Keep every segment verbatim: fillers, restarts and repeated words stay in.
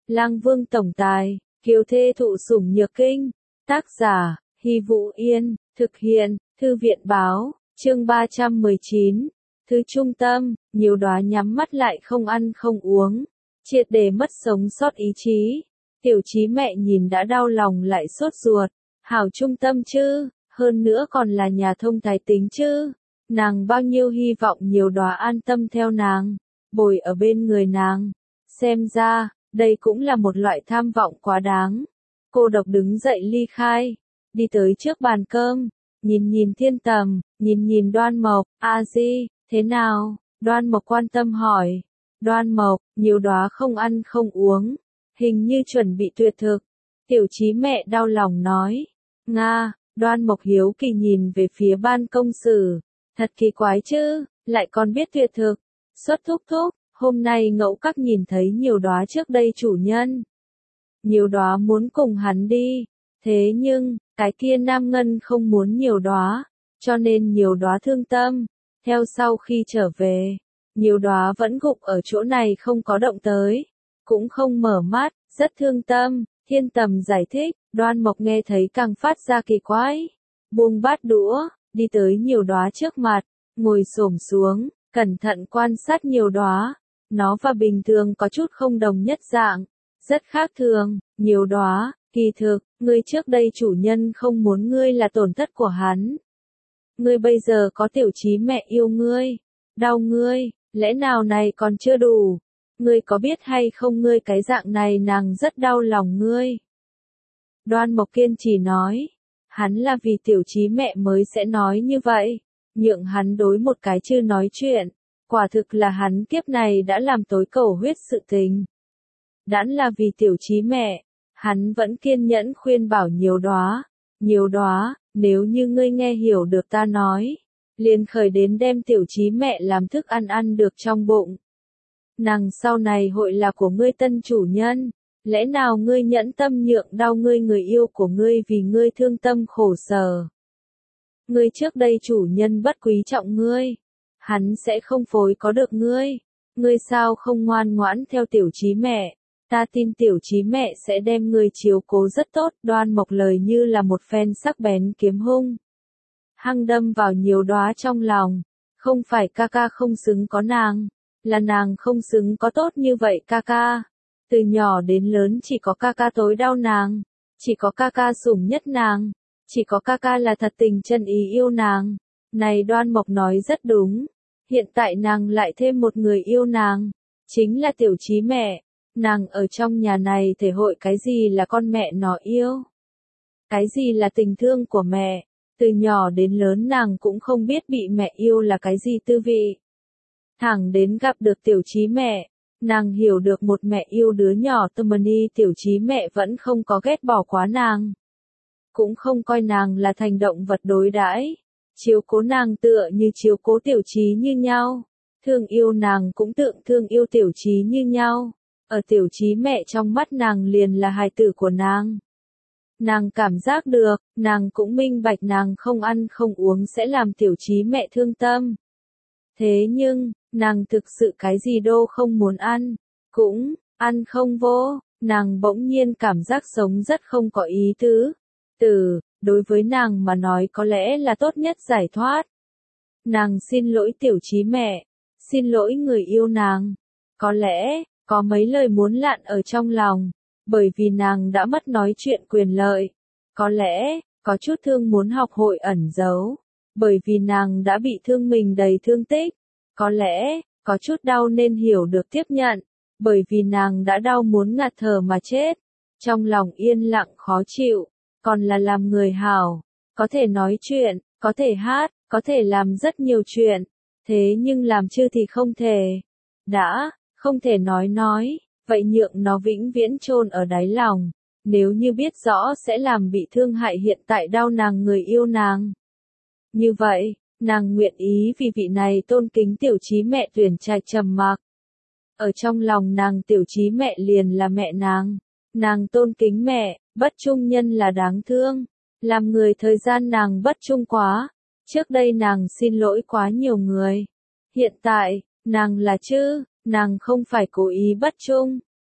Lang Vương tổng tài, kiều thê thụ sủng nhược kinh. Tác giả, Hy Vũ Yên, thực hiện, Thư viện báo, chương ba trăm mười chín. Thứ trung tâm, nhiều đóa nhắm mắt lại không ăn không uống, triệt để mất sống sót ý chí. Tiểu Chí mẹ nhìn đã đau lòng lại sốt ruột, hảo trung tâm chứ, hơn nữa còn là nhà thông thái tính chứ. Nàng bao nhiêu hy vọng nhiều đóa an tâm theo nàng, bồi ở bên người nàng. Xem ra, đây cũng là một loại tham vọng quá đáng. Cô độc đứng dậy ly khai, đi tới trước bàn cơm, nhìn nhìn Thiên Tầm, nhìn nhìn Đoan Mộc, a di, thế nào? Đoan Mộc quan tâm hỏi. Đoan Mộc, nhiều đóa không ăn không uống, hình như chuẩn bị tuyệt thực. Tiểu Chí mẹ đau lòng nói. Nga, Đoan Mộc hiếu kỳ nhìn về phía ban công sử. Thật kỳ quái chứ, lại còn biết tuyệt thực. Xuất thúc thúc, hôm nay ngẫu các nhìn thấy nhiều đóa trước đây chủ nhân. Nhiều đóa muốn cùng hắn đi, thế nhưng, cái kia nam ngân không muốn nhiều đóa, cho nên nhiều đóa thương tâm. Theo sau khi trở về, nhiều đóa vẫn gục ở chỗ này không có động tới, cũng không mở mắt, rất thương tâm. Thiên Tầm giải thích, Đoan Mộc nghe thấy càng phát ra kỳ quái. Buông bát đũa, đi tới nhiều đóa trước mặt, ngồi xổm xuống, cẩn thận quan sát nhiều đóa. Nó và bình thường có chút không đồng nhất dạng, rất khác thường. Nhiều đóa, kỳ thực, ngươi trước đây chủ nhân không muốn ngươi là tổn thất của hắn. Ngươi bây giờ có Tiểu Chí mẹ yêu ngươi, đau ngươi, lẽ nào này còn chưa đủ? Ngươi có biết hay không ngươi cái dạng này nàng rất đau lòng ngươi. Đoan Mộc kiên trì nói, hắn là vì Tiểu Chí mẹ mới sẽ nói như vậy, nhượng hắn đối một cái chưa nói chuyện, quả thực là hắn kiếp này đã làm tối cầu huyết sự tình. Đãn là vì Tiểu Chí mẹ, hắn vẫn kiên nhẫn khuyên bảo nhiều đóa, nhiều đóa, nếu như ngươi nghe hiểu được ta nói, liền khởi đến đem Tiểu Chí mẹ làm thức ăn ăn được trong bụng. Nàng sau này hội là của ngươi tân chủ nhân, lẽ nào ngươi nhẫn tâm nhượng đau ngươi người yêu của ngươi vì ngươi thương tâm khổ sở. Ngươi trước đây chủ nhân bất quý trọng ngươi, hắn sẽ không phối có được ngươi, ngươi sao không ngoan ngoãn theo Tiểu Chí mẹ, ta tin Tiểu Chí mẹ sẽ đem ngươi chiếu cố rất tốt. Đoan Mộc lời như là một phen sắc bén kiếm hung, hăng đâm vào nhiều đóa trong lòng. Không phải ca ca không xứng có nàng, là nàng không xứng có tốt như vậy ca ca. Từ nhỏ đến lớn chỉ có ca ca tối đau nàng, chỉ có ca ca sủng nhất nàng, chỉ có ca ca là thật tình chân ý yêu nàng. Này Đoan Mộc nói rất đúng, hiện tại nàng lại thêm một người yêu nàng, chính là Tiểu Chí mẹ. Nàng ở trong nhà này thể hội cái gì là con mẹ nó yêu, cái gì là tình thương của mẹ. Từ nhỏ đến lớn nàng cũng không biết bị mẹ yêu là cái gì tư vị. Thẳng đến gặp được Tiểu Chí mẹ, nàng hiểu được một mẹ yêu đứa nhỏ Tomani. Tiểu Chí mẹ vẫn không có ghét bỏ quá nàng, cũng không coi nàng là thành động vật đối đãi, chiếu cố nàng tựa như chiếu cố Tiểu Chí như nhau, thương yêu nàng cũng tượng thương yêu Tiểu Chí như nhau. Ở Tiểu Chí mẹ trong mắt nàng liền là hài tử của nàng. Nàng cảm giác được, nàng cũng minh bạch nàng không ăn không uống sẽ làm Tiểu Chí mẹ thương tâm. Thế nhưng, nàng thực sự cái gì đô không muốn ăn, cũng ăn không vô. Nàng bỗng nhiên cảm giác sống rất không có ý tứ. Từ, đối với nàng mà nói có lẽ là tốt nhất giải thoát. Nàng xin lỗi Tiểu Chí mẹ, xin lỗi người yêu nàng. Có lẽ, có mấy lời muốn lạn ở trong lòng, bởi vì nàng đã mất nói chuyện quyền lợi. Có lẽ, có chút thương muốn học hội ẩn giấu, bởi vì nàng đã bị thương mình đầy thương tích. Có lẽ, có chút đau nên hiểu được tiếp nhận, bởi vì nàng đã đau muốn ngạt thở mà chết. Trong lòng yên lặng khó chịu, còn là làm người hảo, có thể nói chuyện, có thể hát, có thể làm rất nhiều chuyện, thế nhưng làm chưa thì không thể. Đã, không thể nói nói, vậy nhượng nó vĩnh viễn chôn ở đáy lòng. Nếu như biết rõ sẽ làm bị thương hại hiện tại đau nàng người yêu nàng, như vậy, nàng nguyện ý vì vị này tôn kính Tiểu Chí mẹ tuyển trạch trầm mặc. Ở trong lòng nàng Tiểu Chí mẹ liền là mẹ nàng. Nàng tôn kính mẹ, bất trung nhân là đáng thương. Làm người thời gian nàng bất trung quá. Trước đây nàng xin lỗi quá nhiều người. Hiện tại, nàng là chứ, nàng không phải cố ý bất trung.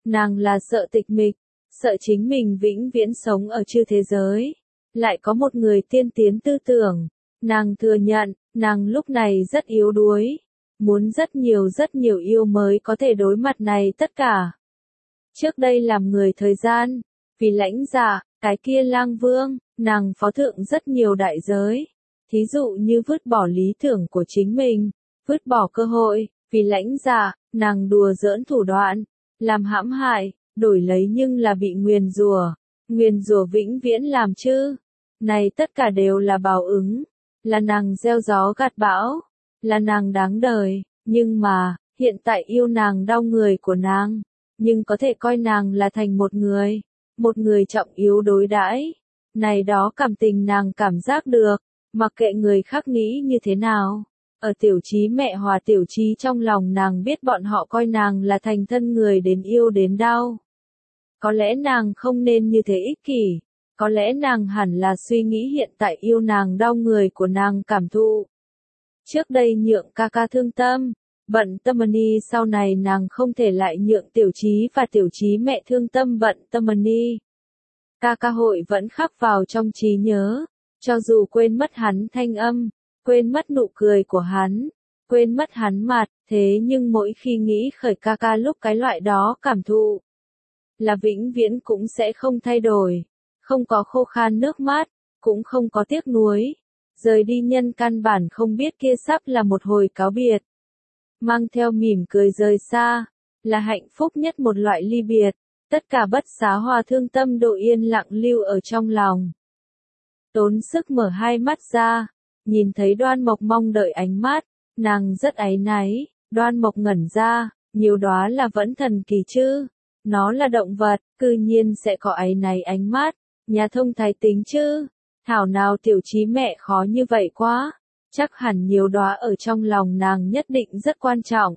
Nàng là sợ tịch mịch, sợ chính mình vĩnh viễn sống ở chư thế giới. Lại có một người tiên tiến tư tưởng. Nàng thừa nhận, nàng lúc này rất yếu đuối. Muốn rất nhiều rất nhiều yêu mới có thể đối mặt này tất cả. Trước đây làm người thời gian, vì lãnh dạ, cái kia lang vương, nàng phó thượng rất nhiều đại giới. Thí dụ như vứt bỏ lý tưởng của chính mình, vứt bỏ cơ hội, vì lãnh dạ, nàng đùa giỡn thủ đoạn, làm hãm hại, đổi lấy nhưng là bị nguyền rủa, nguyền rủa vĩnh viễn làm chứ. Này tất cả đều là báo ứng, là nàng gieo gió gặt bão, là nàng đáng đời, nhưng mà, hiện tại yêu nàng đau người của nàng, nhưng có thể coi nàng là thành một người, một người trọng yếu đối đãi. Này đó cảm tình nàng cảm giác được, mặc kệ người khác nghĩ như thế nào. Ở tiểu trí mẹ hòa tiểu trí trong lòng nàng biết bọn họ coi nàng là thành thân người đến yêu đến đau. Có lẽ nàng không nên như thế ích kỷ, có lẽ nàng hẳn là suy nghĩ hiện tại yêu nàng đau người của nàng cảm thụ. Trước đây nhượng ca ca thương tâm, bận tâm ni, sau này nàng không thể lại nhượng tiểu trí và tiểu trí mẹ thương tâm bận tâm ni. Ca ca hội vẫn khắc vào trong trí nhớ, cho dù quên mất hắn thanh âm, quên mất nụ cười của hắn, quên mất hắn mặt, thế nhưng mỗi khi nghĩ khởi ca ca lúc cái loại đó cảm thụ, là vĩnh viễn cũng sẽ không thay đổi, không có khô khan nước mắt, cũng không có tiếc nuối. Rời đi nhân căn bản không biết kia sắp là một hồi cáo biệt. Mang theo mỉm cười rời xa, là hạnh phúc nhất một loại ly biệt, tất cả bất xá hòa thương tâm độ yên lặng lưu ở trong lòng. Tốn sức mở hai mắt ra, nhìn thấy Đoan Mộc mong đợi ánh mắt, nàng rất áy náy. Đoan Mộc ngẩn ra, nhiều đóa là vẫn thần kỳ chứ, nó là động vật, cư nhiên sẽ có áy náy ánh mắt, nhà thông thái tính chứ. Thảo nào tiểu trí mẹ khó như vậy quá, chắc hẳn nhiều đóa ở trong lòng nàng nhất định rất quan trọng.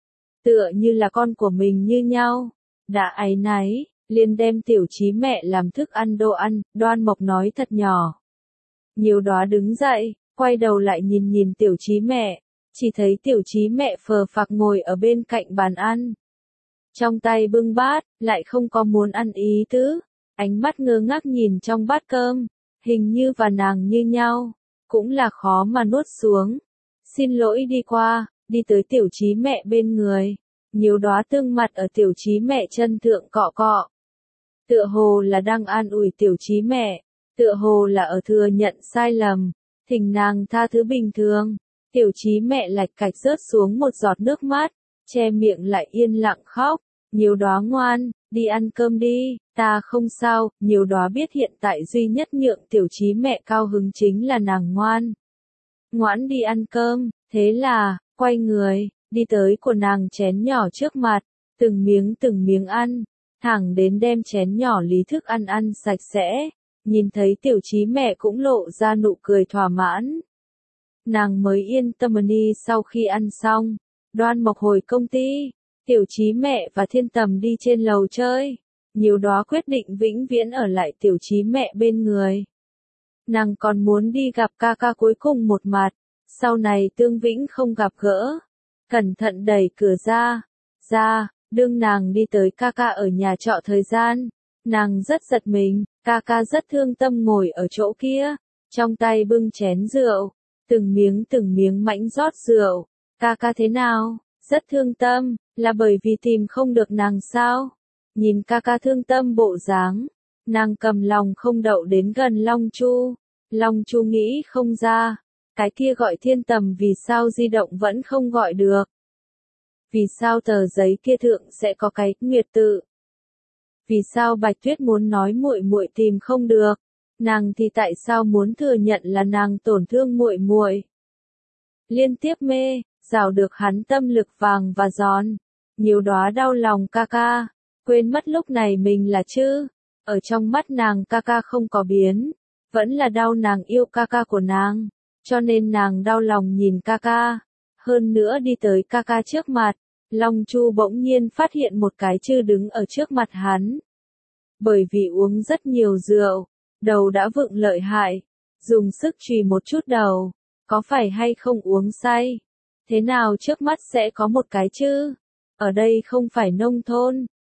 Tựa như là con của mình như nhau, đã áy náy, liền đem tiểu trí mẹ làm thức ăn đồ ăn, Đoan Mộc nói thật nhỏ. Nhiều đóa đứng dậy, quay đầu lại nhìn nhìn tiểu trí mẹ, chỉ thấy tiểu trí mẹ phờ phạc ngồi ở bên cạnh bàn ăn. Trong tay bưng bát, lại không có muốn ăn ý tứ, ánh mắt ngơ ngác nhìn trong bát cơm. Hình như và nàng như nhau, cũng là khó mà nuốt xuống. Xin lỗi đi qua, đi tới tiểu trí mẹ bên người. Nhiều đóa tương mặt ở tiểu trí mẹ chân thượng cọ cọ. Tựa hồ là đang an ủi tiểu trí mẹ, tựa hồ là ở thừa nhận sai lầm, thỉnh nàng tha thứ bình thường. Tiểu trí mẹ lạch cạch rớt xuống một giọt nước mắt, che miệng lại yên lặng khóc. Nhiều đóa ngoan, đi ăn cơm đi, ta không sao. Nhiều đóa biết hiện tại duy nhất nhượng tiểu trí mẹ cao hứng chính là nàng ngoan. Ngoãn đi ăn cơm, thế là, quay người, đi tới của nàng chén nhỏ trước mặt, từng miếng từng miếng ăn, thẳng đến đem chén nhỏ lý thức ăn ăn sạch sẽ, nhìn thấy tiểu trí mẹ cũng lộ ra nụ cười thỏa mãn. Nàng mới yên tâm ni. Sau khi ăn xong, Đoan Mộc hồi công ty. Tiểu trí mẹ và Thiên Tầm đi trên lầu chơi. Nhiều đóa quyết định vĩnh viễn ở lại tiểu trí mẹ bên người. Nàng còn muốn đi gặp ca ca cuối cùng một mặt, sau này tương vĩnh không gặp gỡ. Cẩn thận đẩy cửa ra, ra, đương nàng đi tới ca ca ở nhà trọ thời gian. Nàng rất giật mình, ca ca rất thương tâm ngồi ở chỗ kia, trong tay bưng chén rượu, từng miếng từng miếng mãnh rót rượu. Ca ca thế nào? Rất thương tâm, là bởi vì tìm không được nàng sao? Nhìn ca ca thương tâm bộ dáng, nàng cầm lòng không đậu đến gần Long Chu. Long Chu nghĩ không ra, cái kia gọi Thiên Tầm vì sao di động vẫn không gọi được? Vì sao tờ giấy kia thượng sẽ có cái nguyệt tự? Vì sao Bạch Tuyết muốn nói muội muội tìm không được? Nàng thì tại sao muốn thừa nhận là nàng tổn thương muội muội? Liên tiếp mê, rào được hắn tâm lực vàng và giòn. Nhiều đóa đau lòng ca ca, quên mất lúc này mình là chứ. Ở trong mắt nàng ca ca không có biến, vẫn là đau nàng yêu ca ca của nàng, cho nên nàng đau lòng nhìn ca ca. Hơn nữa đi tới ca ca trước mặt, Long Chu bỗng nhiên phát hiện một cái chư đứng ở trước mặt hắn. Bởi vì uống rất nhiều rượu, đầu đã vựng lợi hại, dùng sức chùy một chút đầu, có phải hay không uống say? Thế nào trước mắt sẽ có một cái chứ? Ở đây không phải nông thôn,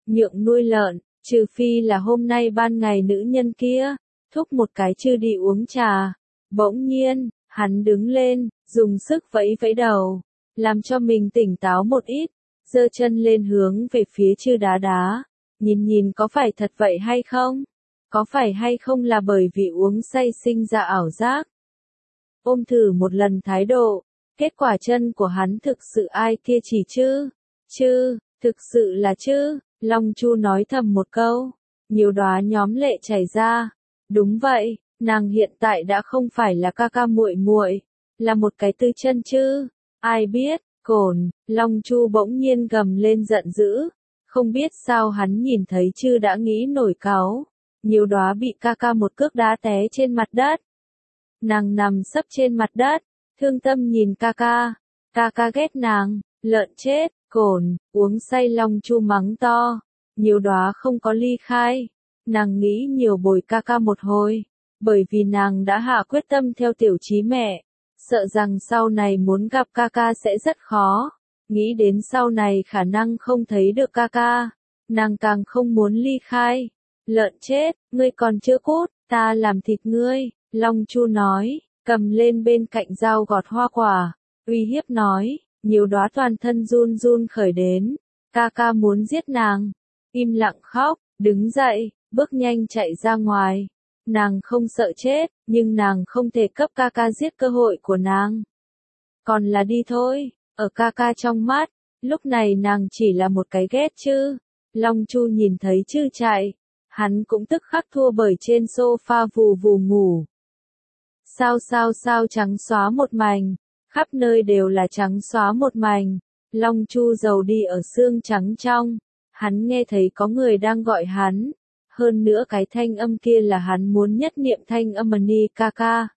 nhượng nuôi lợn, trừ phi là hôm nay ban ngày nữ nhân kia, thúc một cái chưa đi uống trà. Bỗng nhiên, hắn đứng lên, dùng sức vẫy vẫy đầu, làm cho mình tỉnh táo một ít, giơ chân lên hướng về phía chư đá đá, nhìn nhìn có phải thật vậy hay không? Có phải hay không là bởi vì uống say sinh ra ảo giác? Ôm thử một lần thái độ, kết quả chân của hắn thực sự ai kia chỉ chứ? Chứ, thực sự là chứ, Long Chu nói thầm một câu, nhiều đóa nhóm lệ chảy ra. Đúng vậy, nàng hiện tại đã không phải là ca ca muội muội, là một cái tư chân chứ. Ai biết, cồn, Long Chu bỗng nhiên gầm lên giận dữ, không biết sao hắn nhìn thấy chư đã nghĩ nổi cáu, nhiều đóa bị ca ca một cước đá té trên mặt đất. Nàng nằm sấp trên mặt đất, thương tâm nhìn ca ca, ca ca ghét nàng, lợn chết, cồn, uống say. Long Chu mắng to, nhiều đóa không có ly khai, nàng nghĩ nhiều bồi ca ca một hồi, bởi vì nàng đã hạ quyết tâm theo tiểu chí mẹ, sợ rằng sau này muốn gặp ca ca sẽ rất khó, nghĩ đến sau này khả năng không thấy được ca ca, nàng càng không muốn ly khai. Lợn chết, ngươi còn chưa cút, ta làm thịt ngươi, Long Chu nói, cầm lên bên cạnh dao gọt hoa quả, uy hiếp nói, nhiều đóa toàn thân run run khởi đến, ca ca muốn giết nàng, im lặng khóc, đứng dậy, bước nhanh chạy ra ngoài, nàng không sợ chết, nhưng nàng không thể cấp ca ca giết cơ hội của nàng. Còn là đi thôi, ở ca ca trong mắt, lúc này nàng chỉ là một cái ghét chứ. Long Chu nhìn thấy chư chạy, hắn cũng tức khắc thua bởi trên sofa vù vù ngủ. Sao sao sao trắng xóa một mảnh, khắp nơi đều là trắng xóa một mảnh, Long Chu giàu đi ở xương trắng trong, hắn nghe thấy có người đang gọi hắn, hơn nữa cái thanh âm kia là hắn muốn nhất niệm thanh âm ni ca ca.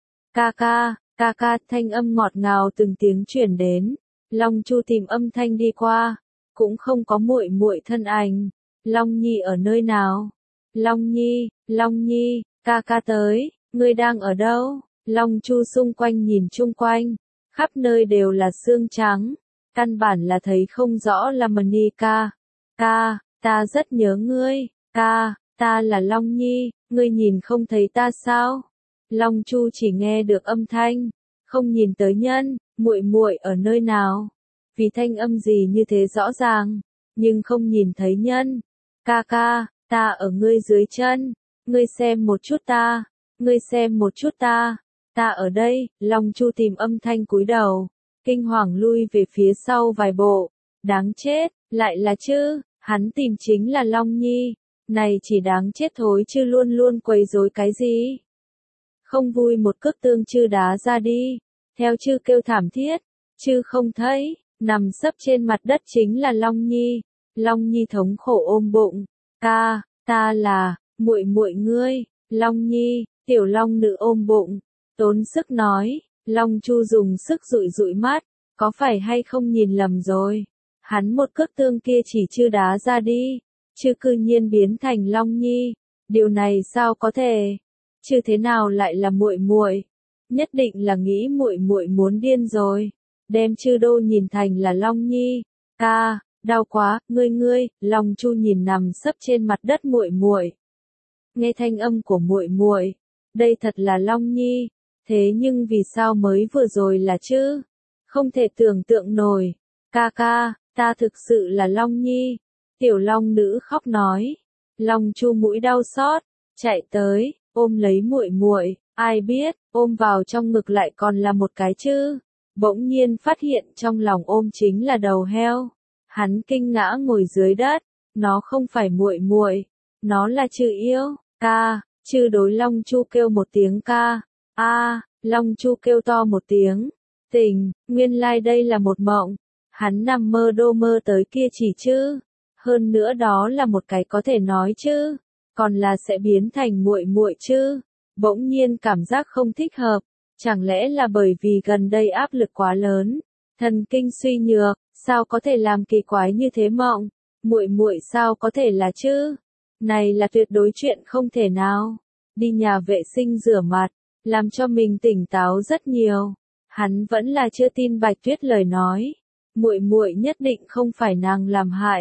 Ca ca, ca ca, thanh âm ngọt ngào từng tiếng chuyển đến, Long Chu tìm âm thanh đi qua, cũng không có muội muội thân ảnh. Long Nhi ở nơi nào? Long Nhi, Long Nhi, ca ca tới, ngươi đang ở đâu? Long Chu xung quanh nhìn chung quanh, khắp nơi đều là xương trắng, căn bản là thấy không rõ là Mani ca. Ca, ta rất nhớ ngươi, ca, ta là Long Nhi, ngươi nhìn không thấy ta sao? Long Chu chỉ nghe được âm thanh, không nhìn tới nhân, muội muội ở nơi nào? Vì thanh âm gì như thế rõ ràng, nhưng không nhìn thấy nhân. Ca ca, ta ở ngươi dưới chân, ngươi xem một chút ta, ngươi xem một chút ta, ta ở đây. Long Chu tìm âm thanh cúi đầu, kinh hoàng lui về phía sau vài bộ, đáng chết, lại là chứ, hắn tìm chính là Long Nhi, này chỉ đáng chết thối chứ luôn luôn quấy rối cái gì. Không vui một cước tương chư đá ra đi, theo chư kêu thảm thiết, chư không thấy, nằm sấp trên mặt đất chính là Long Nhi. Long Nhi thống khổ ôm bụng, ca, ta là, muội muội ngươi. Long Nhi, tiểu long nữ ôm bụng, tốn sức nói. Long Chu dùng sức dụi dụi mắt, có phải hay không nhìn lầm rồi, hắn một cước tương kia chỉ chư đá ra đi, chư cư nhiên biến thành Long Nhi, điều này sao có thể, chư thế nào lại là muội muội, nhất định là nghĩ muội muội muốn điên rồi, đem chư đô nhìn thành là Long Nhi. Ca, đau quá, ngươi ngươi. Long Chu nhìn nằm sấp trên mặt đất muội muội, nghe thanh âm của muội muội, đây thật là Long Nhi, thế nhưng vì sao mới vừa rồi là chứ, không thể tưởng tượng nổi. Ca ca, ta thực sự là Long Nhi, tiểu long nữ khóc nói. Long Chu mũi đau xót, chạy tới, ôm lấy muội muội, ai biết, ôm vào trong ngực lại còn là một cái chứ. Bỗng nhiên phát hiện trong lòng ôm chính là đầu heo. Hắn kinh ngã ngồi dưới đất, nó không phải muội muội, nó là chư yêu. Ca, chư đối Long Chu kêu một tiếng ca. A, à, Long Chu kêu to một tiếng. Tỉnh, nguyên lai like đây là một mộng. Hắn nằm mơ đô mơ tới kia chỉ chứ. Hơn nữa đó là một cái có thể nói chứ, còn là sẽ biến thành muội muội chứ. Bỗng nhiên cảm giác không thích hợp, chẳng lẽ là bởi vì gần đây áp lực quá lớn, thần kinh suy nhược, sao có thể làm kỳ quái như thế mộng? Muội muội sao có thể là chứ? Này là tuyệt đối chuyện không thể nào. Đi nhà vệ sinh rửa mặt, làm cho mình tỉnh táo rất nhiều. Hắn vẫn là chưa tin Bạch Tuyết lời nói, muội muội nhất định không phải nàng làm hại.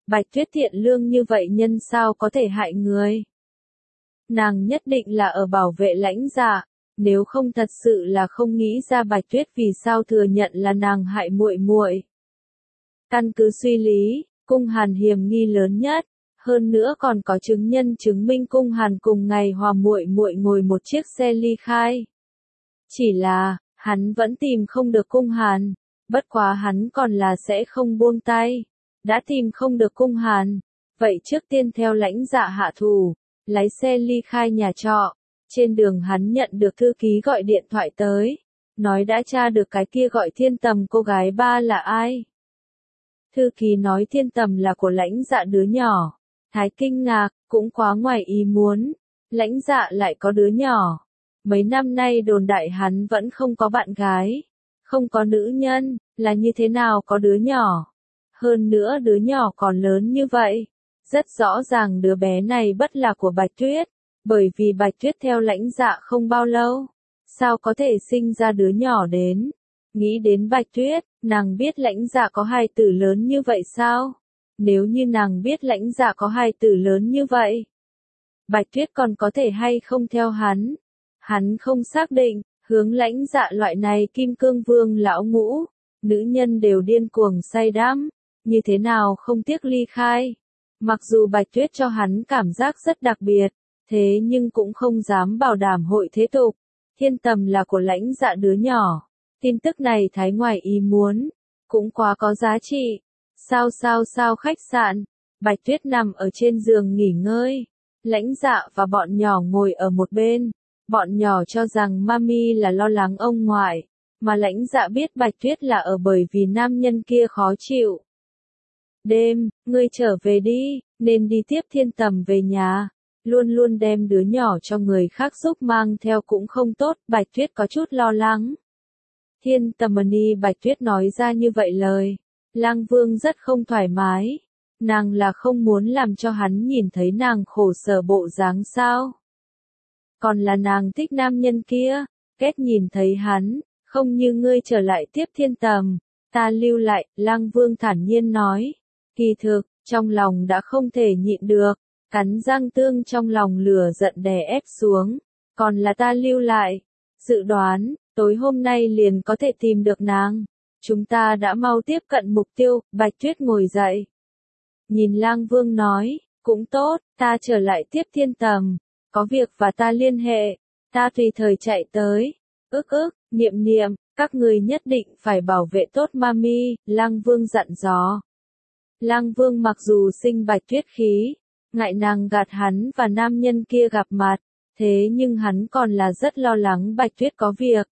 Bạch Tuyết thiện lương như vậy nhân sao có thể hại người. Nàng nhất định là ở bảo vệ Lãnh Dạ, nếu không thật sự là không nghĩ ra Bạch Tuyết vì sao thừa nhận là nàng hại muội muội. Căn cứ suy lý, Cung Hàn hiểm nghi lớn nhất, hơn nữa còn có chứng nhân chứng minh Cung Hàn cùng ngày hòa muội muội ngồi một chiếc xe ly khai. Chỉ là, hắn vẫn tìm không được Cung Hàn, bất quá hắn còn là sẽ không buông tay. Đã tìm không được Cung Hàn, vậy trước tiên theo Lãnh Dạ hạ thủ, lái xe ly khai nhà trọ. Trên đường hắn nhận được thư ký gọi điện thoại tới, nói đã tra được cái kia gọi Thiên Tầm cô gái ba là ai. Thư ký nói Thiên Tầm là của Lãnh Dạ đứa nhỏ. Thái kinh ngạc, cũng quá ngoài ý muốn, Lãnh Dạ lại có đứa nhỏ. Mấy năm nay đồn đại hắn vẫn không có bạn gái, không có nữ nhân, là như thế nào có đứa nhỏ. Hơn nữa đứa nhỏ còn lớn như vậy, rất rõ ràng đứa bé này bất là của Bạch Tuyết, bởi vì Bạch Tuyết theo Lãnh Dạ không bao lâu, sao có thể sinh ra đứa nhỏ đến. Nghĩ đến Bạch Tuyết, nàng biết Lãnh Dạ có hài tử lớn như vậy sao? Nếu như nàng biết Lãnh Dạ có hài tử lớn như vậy, Bạch Tuyết còn có thể hay không theo hắn? Hắn không xác định, hướng Lãnh Dạ loại này kim cương vương lão ngũ, nữ nhân đều điên cuồng say đắm, như thế nào không tiếc ly khai. Mặc dù Bạch Tuyết cho hắn cảm giác rất đặc biệt, thế nhưng cũng không dám bảo đảm hội thế tục. Thiên Tầm là của Lãnh Dạ đứa nhỏ. Tin tức này thái ngoài ý muốn, cũng quá có giá trị. Sao sao sao khách sạn, Bạch Tuyết nằm ở trên giường nghỉ ngơi. Lãnh Dạ và bọn nhỏ ngồi ở một bên. Bọn nhỏ cho rằng mami là lo lắng ông ngoại, mà Lãnh Dạ biết Bạch Tuyết là ở bởi vì nam nhân kia khó chịu. Đêm, ngươi trở về đi, nên đi tiếp Thiên Tầm về nhà. Luôn luôn đem đứa nhỏ cho người khác giúp mang theo cũng không tốt, Bạch Tuyết có chút lo lắng. Thiên Tầm Ni Bạch Tuyết nói ra như vậy lời. Lang Vương rất không thoải mái. Nàng là không muốn làm cho hắn nhìn thấy nàng khổ sở bộ dáng sao. Còn là nàng thích nam nhân kia, ghét nhìn thấy hắn, không như ngươi trở lại tiếp Thiên Tầm. Ta lưu lại, Lang Vương thản nhiên nói. Kỳ thực, trong lòng đã không thể nhịn được, cắn răng tương trong lòng lửa giận đè ép xuống. Còn là ta lưu lại. Dự đoán, tối hôm nay liền có thể tìm được nàng. Chúng ta đã mau tiếp cận mục tiêu, Bạch Tuyết ngồi dậy. Nhìn Lang Vương nói, cũng tốt, ta trở lại tiếp Thiên Tầm. Có việc và ta liên hệ, ta tùy thời chạy tới. Ức ức, niệm niệm, các người nhất định phải bảo vệ tốt mami, Lang Vương dặn dò. Lang Vương mặc dù sinh Bạch Tuyết khí, ngại nàng gạt hắn và nam nhân kia gặp mặt, thế nhưng hắn còn là rất lo lắng Bạch Tuyết có việc.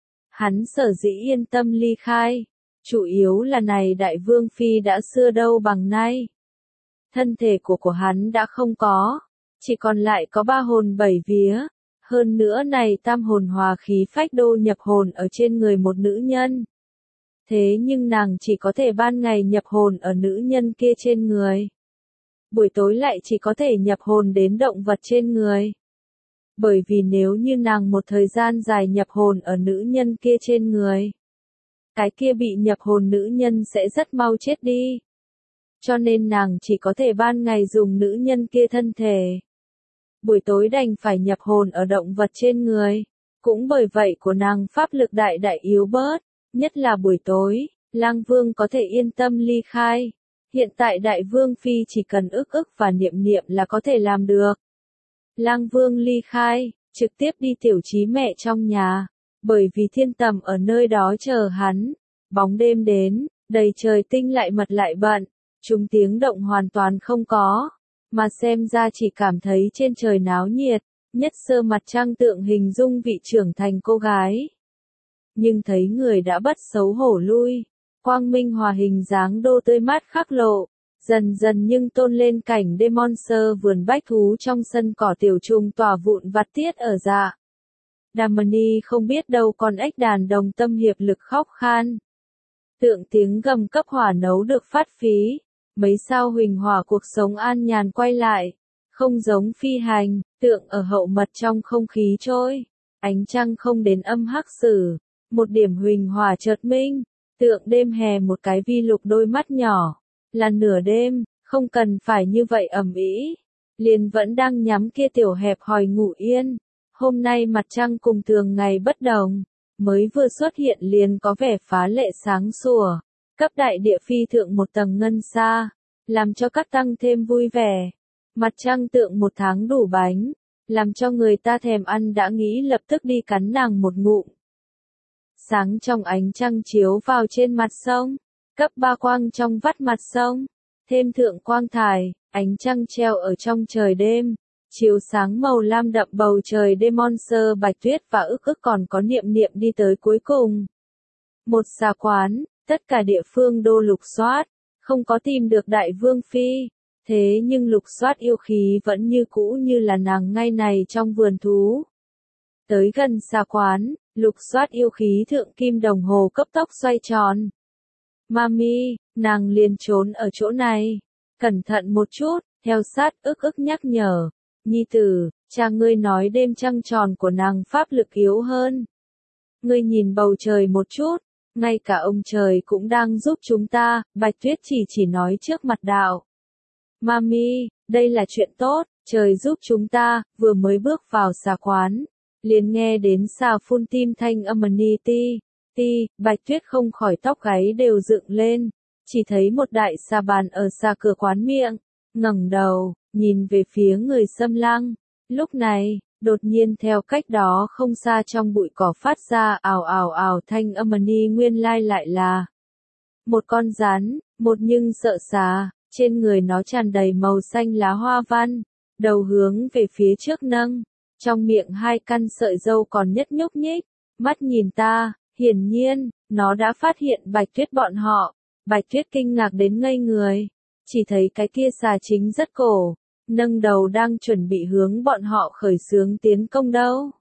Hắn sở dĩ yên tâm ly khai, chủ yếu là này đại vương phi đã xưa đâu bằng nay. Thân thể của của hắn đã không có, chỉ còn lại có ba hồn bảy vía, hơn nữa này tam hồn hòa khí phách đô nhập hồn ở trên người một nữ nhân. Thế nhưng nàng chỉ có thể ban ngày nhập hồn ở nữ nhân kia trên người. Buổi tối lại chỉ có thể nhập hồn đến động vật trên người. Bởi vì nếu như nàng một thời gian dài nhập hồn ở nữ nhân kia trên người, cái kia bị nhập hồn nữ nhân sẽ rất mau chết đi. Cho nên nàng chỉ có thể ban ngày dùng nữ nhân kia thân thể. Buổi tối đành phải nhập hồn ở động vật trên người. Cũng bởi vậy của nàng pháp lực đại đại yếu bớt, nhất là buổi tối, Lang Vương có thể yên tâm ly khai. Hiện tại đại vương phi chỉ cần ức ức và niệm niệm là có thể làm được. Lang Vương ly khai, trực tiếp đi tiểu trí mẹ trong nhà, bởi vì Thiên Tầm ở nơi đó chờ hắn. Bóng đêm đến, đầy trời tinh lại mật lại bận, chúng tiếng động hoàn toàn không có, mà xem ra chỉ cảm thấy trên trời náo nhiệt, nhất sơ mặt trăng tượng hình dung vị trưởng thành cô gái. Nhưng thấy người đã bất xấu hổ lui, quang minh hòa hình dáng đô tươi mát khắc lộ, dần dần nhưng tôn lên cảnh đêm monster vườn bách thú trong sân cỏ tiểu trùng tỏa vụn vặt tiết ở dạ. Damani không biết đâu con ếch đàn đồng tâm hiệp lực khóc khan. Tượng tiếng gầm cấp hỏa nấu được phát phí, mấy sao huỳnh hỏa cuộc sống an nhàn quay lại, không giống phi hành, tượng ở hậu mật trong không khí trôi, ánh trăng không đến âm hắc sử, một điểm huỳnh hỏa chợt minh, tượng đêm hè một cái vi lục đôi mắt nhỏ, là nửa đêm, Không cần phải như vậy ầm ĩ. Liền vẫn đang nhắm kia tiểu hẹp hòi ngủ yên. Hôm nay mặt trăng cùng thường ngày bất đồng, mới vừa xuất hiện liền có vẻ phá lệ sáng sủa, cấp đại địa phi thượng một tầng ngân sa, làm cho các tăng thêm vui vẻ. Mặt trăng tượng một tháng đủ bánh, làm cho người ta thèm ăn đã nghĩ lập tức đi cắn nàng một ngụm. Sáng trong ánh trăng chiếu vào trên mặt sông, cấp ba quang trong vắt mặt sông, thêm thượng quang thải, ánh trăng treo ở trong trời đêm, chiếu sáng màu lam đậm bầu trời đêm. Monster Bạch Tuyết và ức ức còn có niệm niệm đi tới cuối cùng. Một xà quán, tất cả địa phương đô lục soát, không có tìm được đại vương phi. Thế nhưng lục soát yêu khí vẫn như cũ như là nàng ngay này trong vườn thú. Tới gần xà quán, lục soát yêu khí thượng kim đồng hồ cấp tốc xoay tròn. Mami, nàng liền trốn ở chỗ này. Cẩn thận một chút, theo sát ức ức nhắc nhở. Nhi tử, cha ngươi nói đêm trăng tròn của nàng pháp lực yếu hơn. Ngươi nhìn bầu trời một chút, ngay cả ông trời cũng đang giúp chúng ta. Bạch Tuyết chỉ chỉ nói trước mặt đạo. Mami, đây là chuyện tốt, trời giúp chúng ta. Vừa mới bước vào xà quán, liền nghe đến xà phun tim thanh âm ni ti, ti. Bạch Tuyết không khỏi tóc gáy đều dựng lên, chỉ thấy một đại xà bàn ở xa cửa quán miệng, ngẩng đầu, nhìn về phía người xâm lăng. Lúc này, đột nhiên theo cách đó không xa trong bụi cỏ phát ra ào ào ào thanh âm ni, nguyên lai lại là một con rắn, một nhưng sợ xà, trên người nó tràn đầy màu xanh lá hoa văn, đầu hướng về phía trước nâng, trong miệng hai căn sợi râu còn nhất nhúc nhích, mắt nhìn ta. Hiển nhiên, nó đã phát hiện Bạch Tuyết bọn họ. Bạch Tuyết kinh ngạc đến ngây người, chỉ thấy cái kia xà chính rất cổ, nâng đầu đang chuẩn bị hướng bọn họ khởi xướng tiến công đâu.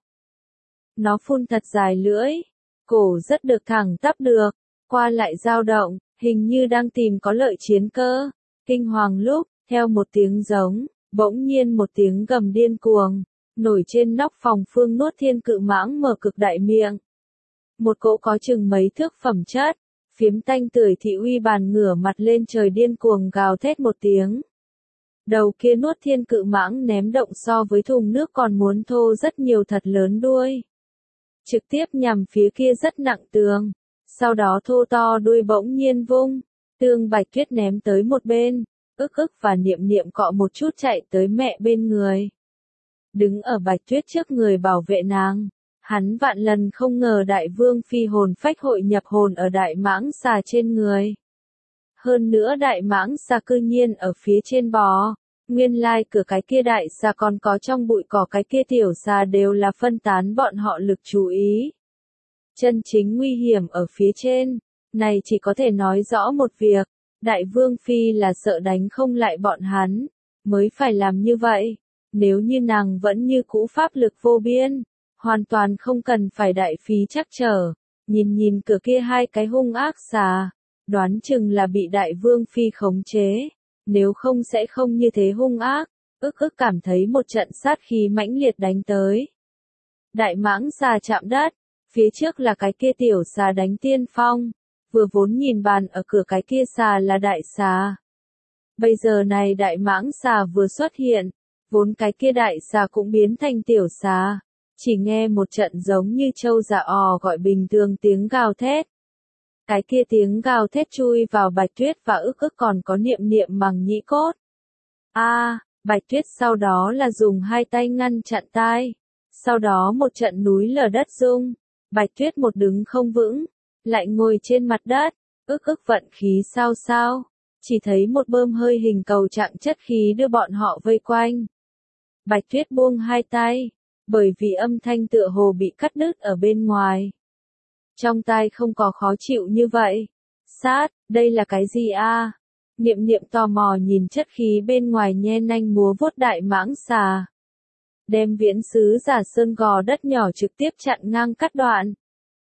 Nó phun thật dài lưỡi, cổ rất được thẳng tắp được, qua lại dao động, hình như đang tìm có lợi chiến cơ. Kinh hoàng lúc, theo một tiếng giống, bỗng nhiên một tiếng gầm điên cuồng, nổi trên nóc phòng phương nuốt thiên cự mãng mở cực đại miệng. Một cỗ có chừng mấy thước phẩm chất, phiếm tanh tưởi thị uy bàn ngửa mặt lên trời điên cuồng gào thét một tiếng. Đầu kia nuốt thiên cự mãng ném động so với thùng nước còn muốn thô rất nhiều thật lớn đuôi. Trực tiếp nhằm phía kia rất nặng tường, sau đó thô to đuôi bỗng nhiên vung, tương Bạch Tuyết ném tới một bên, ức ức và niệm niệm cọ một chút chạy tới mẹ bên người. Đứng ở Bạch Tuyết trước người bảo vệ nàng. Hắn vạn lần không ngờ đại vương phi hồn phách hội nhập hồn ở đại mãng xà trên người. Hơn nữa đại mãng xà cư nhiên ở phía trên bò. Nguyên lai cửa cái kia đại xà còn có trong bụi cỏ cái kia tiểu xà đều là phân tán bọn họ lực chú ý. Chân chính nguy hiểm ở phía trên. Này chỉ có thể nói rõ một việc. Đại vương phi là sợ đánh không lại bọn hắn. Mới phải làm như vậy. Nếu như nàng vẫn như cũ pháp lực vô biên. Hoàn toàn không cần phải đại phí chắc trở, nhìn nhìn cửa kia hai cái hung ác xà, đoán chừng là bị đại vương phi khống chế, nếu không sẽ không như thế hung ác, ức ức cảm thấy một trận sát khí mãnh liệt đánh tới. Đại mãng xà chạm đất, phía trước là cái kia tiểu xà đánh tiên phong, vừa vốn nhìn bàn ở cửa cái kia xà là đại xà. Bây giờ này đại mãng xà vừa xuất hiện, vốn cái kia đại xà cũng biến thành tiểu xà. Chỉ nghe một trận giống như trâu dạ ò gọi bình thường tiếng gào thét. Cái kia tiếng gào thét chui vào Bạch Tuyết và ức ức còn có niệm niệm màng nhĩ cốt. A, à, Bạch Tuyết sau đó là dùng hai tay ngăn chặn tai. Sau đó một trận núi lở đất rung. Bạch Tuyết một đứng không vững, lại ngồi trên mặt đất, ức ức vận khí sao sao. Chỉ thấy một bơm hơi hình cầu trạng chất khí đưa bọn họ vây quanh. Bạch Tuyết buông hai tay. Bởi vì âm thanh tựa hồ bị cắt đứt ở bên ngoài. Trong tai không có khó chịu như vậy. Sát, đây là cái gì a? À? Niệm niệm tò mò nhìn chất khí bên ngoài nhe nanh múa vuốt đại mãng xà. Đem viễn sứ giả sơn gò đất nhỏ trực tiếp chặn ngang cắt đoạn.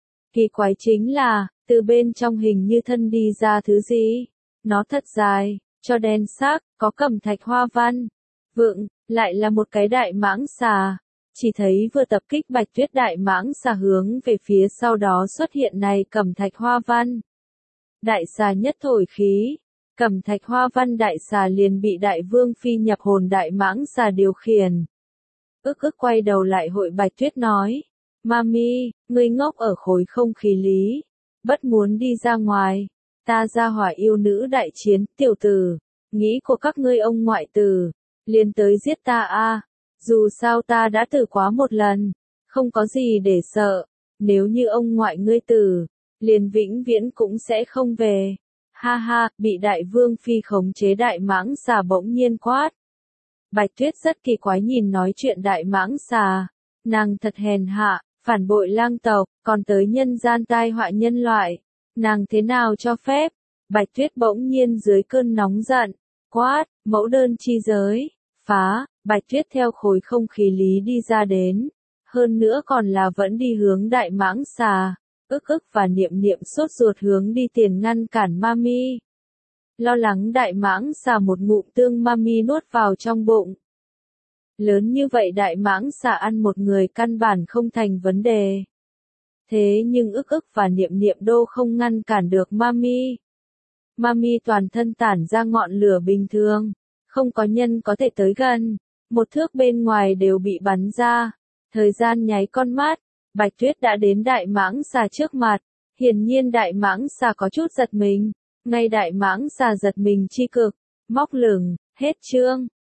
Kỳ quái chính là, từ bên trong hình như thân đi ra thứ gì. Nó thật dài, cho đen sắc, có cẩm thạch hoa văn. Vượng, lại là một cái đại mãng xà. Chỉ thấy vừa tập kích Bạch Tuyết đại mãng xà hướng về phía sau đó xuất hiện này cẩm thạch hoa văn. Đại xà nhất thổi khí, Cẩm Thạch Hoa Văn đại xà liền bị đại vương phi nhập hồn đại mãng xà điều khiển. Ức ức quay đầu lại hội Bạch Tuyết nói, Mami, ngươi ngốc ở khối không khí lý, bất muốn đi ra ngoài, ta ra hỏa yêu nữ đại chiến, tiểu tử, nghĩ của các ngươi ông ngoại tử, liền tới giết ta a. Dù sao ta đã tử quá một lần, không có gì để sợ, nếu như ông ngoại ngươi tử, liền vĩnh viễn cũng sẽ không về. Ha ha, bị đại vương phi khống chế đại mãng xà bỗng nhiên quát. Bạch Tuyết rất kỳ quái nhìn nói chuyện đại mãng xà, nàng thật hèn hạ, phản bội lang tộc, còn tới nhân gian tai họa nhân loại, nàng thế nào cho phép? Bạch Tuyết bỗng nhiên dưới cơn nóng giận, quát, mẫu đơn chi giới, phá, Bạch Tuyết theo khối không khí lý đi ra đến, hơn nữa còn là vẫn đi hướng đại mãng xà, ức ức và niệm niệm sốt ruột hướng đi tiền ngăn cản Mami. Lo lắng đại mãng xà một ngụm tương Mami nuốt vào trong bụng. Lớn như vậy đại mãng xà ăn một người căn bản không thành vấn đề. Thế nhưng ức ức và niệm niệm đô không ngăn cản được Mami. Mami toàn thân tản ra ngọn lửa bình thường, không có nhân có thể tới gần, một thước bên ngoài đều bị bắn ra. Thời gian nháy con mắt, Bạch Tuyết đã đến đại mãng xà trước mặt, hiển nhiên đại mãng xà có chút giật mình, ngay đại mãng xà giật mình chi cực, móc lửng, hết chương.